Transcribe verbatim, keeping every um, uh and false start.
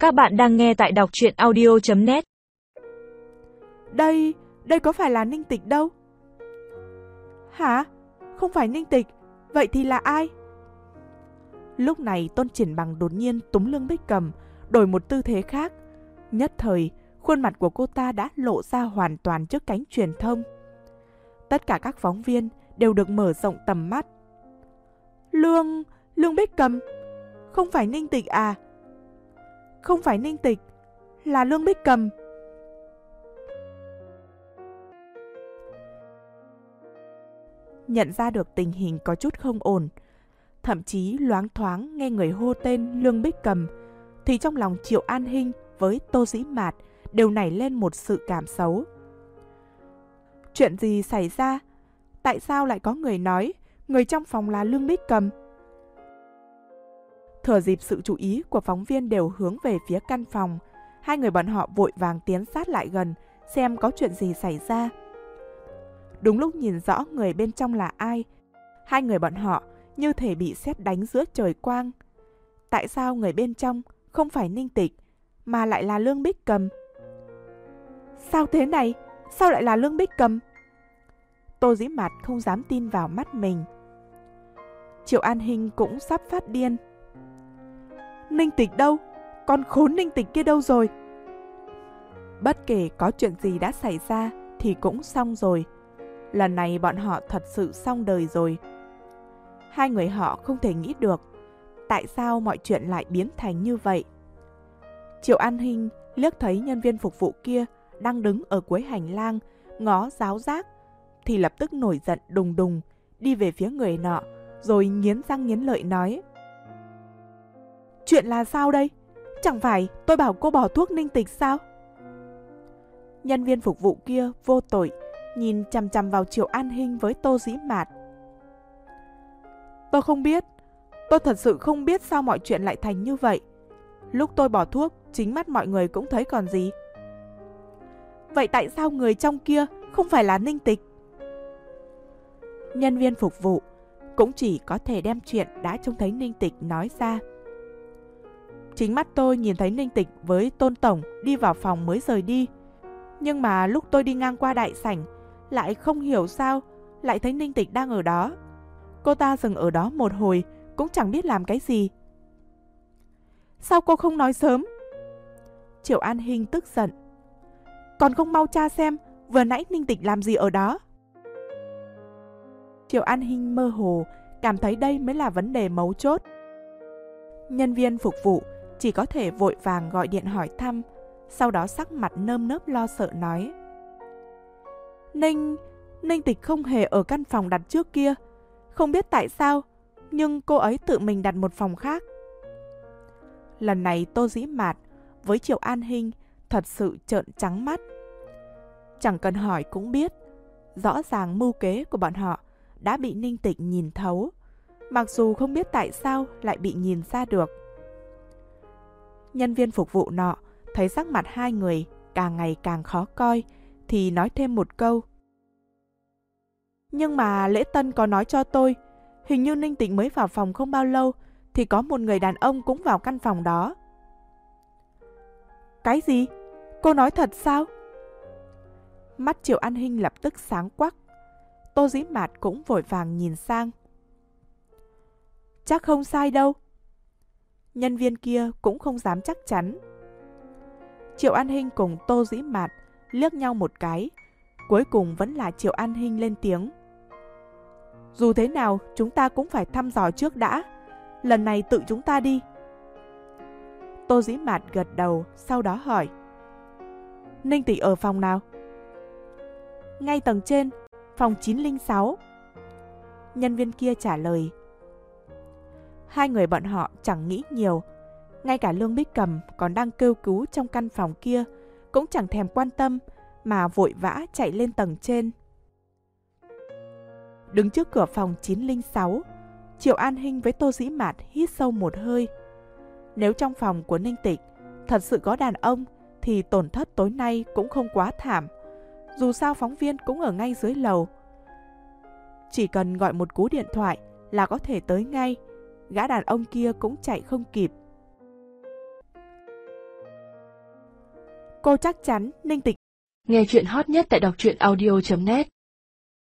Các bạn đang nghe tại đọc truyện audio chấm net. Đây, đây có phải là Ninh Tịch đâu? Hả? Không phải Ninh Tịch, vậy thì là ai? Lúc này Tôn Triển Bằng đột nhiên túm lưng Bích Cầm, đổi một tư thế khác. Nhất thời, khuôn mặt của cô ta đã lộ ra hoàn toàn trước cánh truyền thông. Tất cả các phóng viên đều được mở rộng tầm mắt. Lương, Lương Bích Cầm, không phải Ninh Tịch à? Không phải Ninh Tịch, là Lương Bích Cầm. Nhận ra được tình hình có chút không ổn, thậm chí loáng thoáng nghe người hô tên Lương Bích Cầm, thì trong lòng Triệu An Hinh với Tô Dĩ Mạt đều nảy lên một sự cảm xấu. Chuyện gì xảy ra? Tại sao lại có người nói người trong phòng là Lương Bích Cầm? Thừa dịp sự chú ý của phóng viên đều hướng về phía căn phòng, hai người bọn họ vội vàng tiến sát lại gần xem có chuyện gì xảy ra. Đúng lúc nhìn rõ người bên trong là ai, hai người bọn họ như thể bị sét đánh giữa trời quang. Tại sao người bên trong không phải Ninh Tịch mà lại là Lương Bích Cầm? Sao thế này? Sao lại là Lương Bích Cầm? Tô Dĩ Mạt không dám tin vào mắt mình. Triệu An Hinh cũng sắp phát điên. Ninh Tịch đâu? Con khốn Ninh Tịch kia đâu rồi? Bất kể có chuyện gì đã xảy ra thì cũng xong rồi. Lần này bọn họ thật sự xong đời rồi. Hai người họ không thể nghĩ được tại sao mọi chuyện lại biến thành như vậy. Triệu An Hinh liếc thấy nhân viên phục vụ kia đang đứng ở cuối hành lang ngó giáo giác thì lập tức nổi giận đùng đùng đi về phía người nọ, rồi nghiến răng nghiến lợi nói: Chuyện là sao đây? Chẳng phải tôi bảo cô bỏ thuốc Ninh Tịch sao? Nhân viên phục vụ kia vô tội nhìn chằm chằm vào Triệu An Hinh với Tô Dĩ Mạt. Tôi không biết, tôi thật sự không biết sao mọi chuyện lại thành như vậy. Lúc tôi bỏ thuốc, chính mắt mọi người cũng thấy còn gì. Vậy tại sao người trong kia không phải là Ninh Tịch? Nhân viên phục vụ cũng chỉ có thể đem chuyện đã trông thấy Ninh Tịch nói ra. Chính mắt tôi nhìn thấy Ninh Tịch với Tôn Tổng đi vào phòng mới rời đi. Nhưng mà lúc tôi đi ngang qua đại sảnh, lại không hiểu sao lại thấy Ninh Tịch đang ở đó. Cô ta dừng ở đó một hồi cũng chẳng biết làm cái gì. Sao cô không nói sớm? Triệu An Hinh tức giận. Còn không mau tra xem vừa nãy Ninh Tịch làm gì ở đó? Triệu An Hinh mơ hồ cảm thấy đây mới là vấn đề mấu chốt. Nhân viên phục vụ chỉ có thể vội vàng gọi điện hỏi thăm, sau đó sắc mặt nơm nớp lo sợ nói: Ninh, Ninh Tịch không hề ở căn phòng đặt trước kia. Không biết tại sao, nhưng cô ấy tự mình đặt một phòng khác. Lần này Tô Dĩ Mạt với Triệu An Hinh thật sự trợn trắng mắt. Chẳng cần hỏi cũng biết, rõ ràng mưu kế của bọn họ đã bị Ninh Tịch nhìn thấu, mặc dù không biết tại sao lại bị nhìn ra được. Nhân viên phục vụ nọ thấy sắc mặt hai người càng ngày càng khó coi thì nói thêm một câu: Nhưng mà Lễ Tân có nói cho tôi, hình như Ninh Tịch mới vào phòng không bao lâu thì có một người đàn ông cũng vào căn phòng đó. Cái gì? Cô nói thật sao? Mắt Triệu An Hinh lập tức sáng quắc. Tô Dĩ Mạt cũng vội vàng nhìn sang. Chắc không sai đâu. Nhân viên kia cũng không dám chắc chắn. Triệu An Hinh cùng Tô Dĩ Mạt liếc nhau một cái, cuối cùng vẫn là Triệu An Hinh lên tiếng. Dù thế nào chúng ta cũng phải thăm dò trước đã. Lần này tự chúng ta đi. Tô Dĩ Mạt gật đầu, sau đó hỏi: Ninh Tịch ở phòng nào? Ngay tầng trên, phòng chín không sáu. Nhân viên kia trả lời. Hai người bọn họ chẳng nghĩ nhiều. Ngay cả Lương Bích Cầm còn đang kêu cứu trong căn phòng kia cũng chẳng thèm quan tâm, mà vội vã chạy lên tầng trên. Đứng trước cửa phòng chín không sáu, Triệu An Hinh với Tô Dĩ Mạt hít sâu một hơi. Nếu trong phòng của Ninh Tịch thật sự có đàn ông thì tổn thất tối nay cũng không quá thảm. Dù sao phóng viên cũng ở ngay dưới lầu. Chỉ cần gọi một cú điện thoại là có thể tới ngay. Gã đàn ông kia cũng chạy không kịp. Cô chắc chắn Ninh Tịch. Nghe chuyện hot nhất tại đọc truyện audio chấm net.